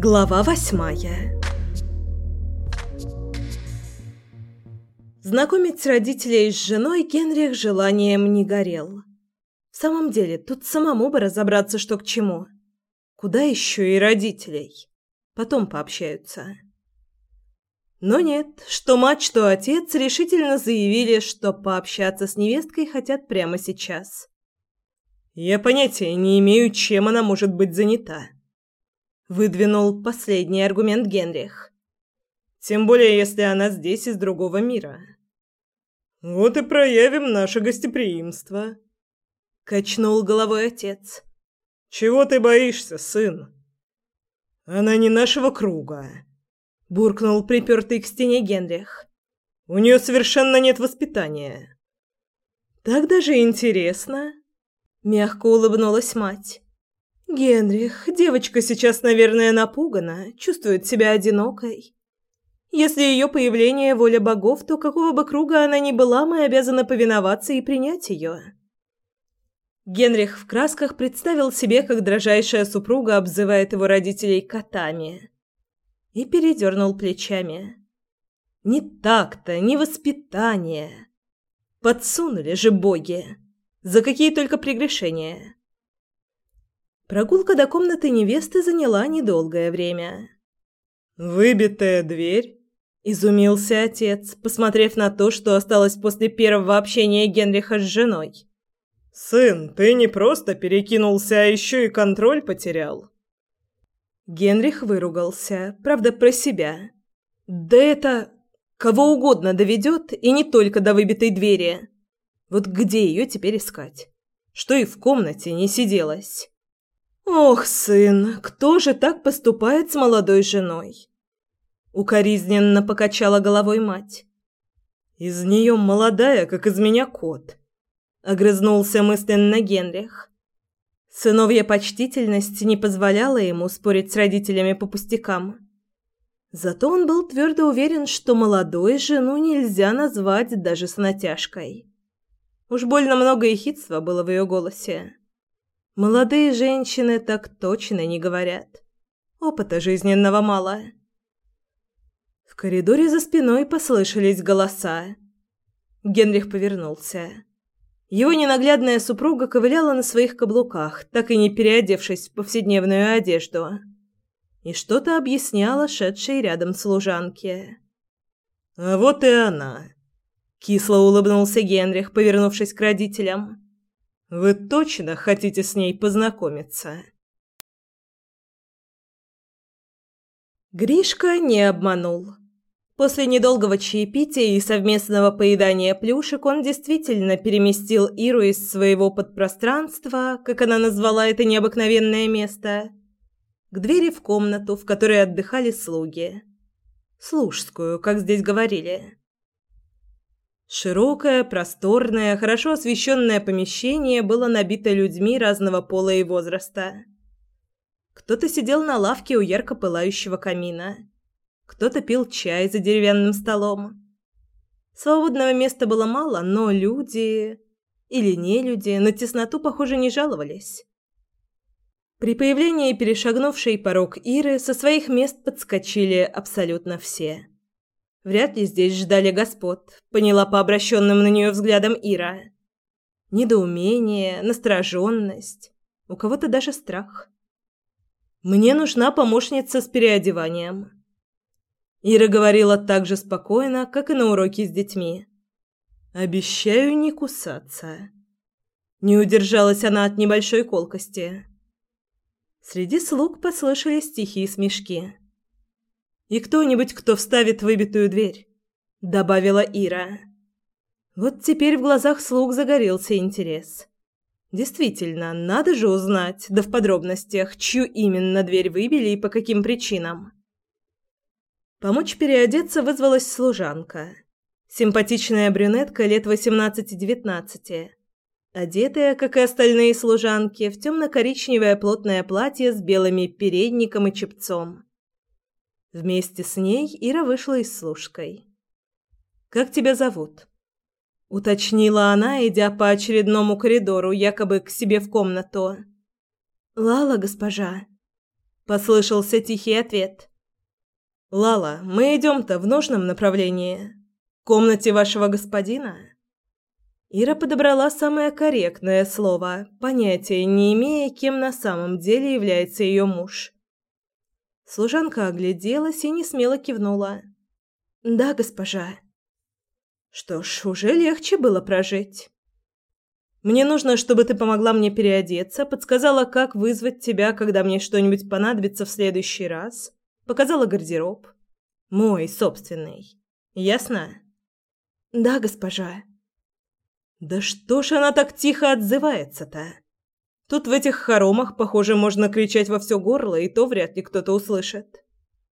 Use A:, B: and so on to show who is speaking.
A: Глава 8. Знакомить родителей с женой Генрих желанием не горел. В самом деле, тут самому бы разобраться, что к чему. Куда еще и родителей? Потом пообщаются. Но нет, что мать, что отец решительно заявили, что пообщаться с невесткой хотят прямо сейчас. Я понятия не имею, чем она может быть занята. Выдвинул последний аргумент Генрих. Тем более, если она здесь из другого мира. Вот и проявим наше гостеприимство. Качнул головой отец. Чего ты боишься, сын? Она не нашего круга. Буркнул припертый к стене Генрих. У нее совершенно нет воспитания. Так даже интересно. Мягко улыбнулась мать. Генрих, девочка сейчас, наверное, напугана, чувствует себя одинокой. Если ее появление воля богов, то какого бы круга она ни была, мы обязаны повиноваться и принять ее. Генрих в красках представил себе, как дрожайшая супруга обзывает его родителей котами. И передернул плечами. Не так-то, не воспитание. Подсунули же боги. За какие только прегрешения. Прогулка до комнаты невесты заняла недолгое время. «Выбитая дверь?» – изумился отец, посмотрев на то, что осталось после первого общения Генриха с женой. «Сын, ты не просто перекинулся, а еще и контроль потерял». Генрих выругался, правда, про себя. «Да это кого угодно доведет, и не только до выбитой двери. Вот где ее теперь искать? Что и в комнате не сиделось». «Ох, сын, кто же так поступает с молодой женой?» Укоризненно покачала головой мать. «Из нее молодая, как из меня кот», — огрызнулся мысленно Генрих. Сыновья почтительность не позволяла ему спорить с родителями по пустякам. Зато он был твердо уверен, что молодой жену нельзя назвать даже с натяжкой. Уж больно много ехидства было в ее голосе. Молодые женщины так точно не говорят. Опыта жизненного мало. В коридоре за спиной послышались голоса. Генрих повернулся. Его ненаглядная супруга ковыляла на своих каблуках, так и не переодевшись в повседневную одежду, и что-то объясняла шедшей рядом служанке. «А вот и она!» — кисло улыбнулся Генрих, повернувшись к родителям. «Вы точно хотите с ней познакомиться?» Гришка не обманул. После недолгого чаепития и совместного поедания плюшек он действительно переместил Иру из своего подпространства, как она назвала это необыкновенное место, к двери в комнату, в которой отдыхали слуги. Служскую, как здесь говорили. Широкое, просторное, хорошо освещенное помещение было набито людьми разного пола и возраста. Кто-то сидел на лавке у ярко пылающего камина. Кто-то пил чай за деревянным столом. Свободного места было мало, но люди или не люди на тесноту, похоже, не жаловались. При появлении перешагнувшей порог Иры со своих мест подскочили абсолютно все. Вряд ли здесь ждали господ, поняла по обращенным на нее взглядам Ира. Недоумение, настороженность, у кого-то даже страх. «Мне нужна помощница с переодеванием». Ира говорила так же спокойно, как и на уроке с детьми. «Обещаю не кусаться». Не удержалась она от небольшой колкости. Среди слуг послышались тихие смешки. «И кто-нибудь, кто вставит выбитую дверь», — добавила Ира. Вот теперь в глазах слуг загорелся интерес. Действительно, надо же узнать, да в подробностях, чью именно дверь выбили и по каким причинам. Помочь переодеться вызвалась служанка. Симпатичная брюнетка лет 18-19, одетая, как и остальные служанки, в темно-коричневое плотное платье с белыми передником и чепцом. Вместе с ней Ира вышла из служкой. «Как тебя зовут?» — уточнила она, идя по очередному коридору, якобы к себе в комнату. «Лала, госпожа». – послышался тихий ответ. «Лала, мы идем-то в нужном направлении. В комнате вашего господина?» Ира подобрала самое корректное слово, понятия не имея, кем на самом деле является ее муж. Служанка огляделась и несмело кивнула. «Да, госпожа». Что ж, уже легче было прожить. «Мне нужно, чтобы ты помогла мне переодеться, подсказала, как вызвать тебя, когда мне что-нибудь понадобится в следующий раз, показала гардероб. Мой собственный. Ясно?» «Да, госпожа». Да что ж она так тихо отзывается-то? Тут в этих хоромах, похоже, можно кричать во все горло, и то вряд ли кто-то услышит.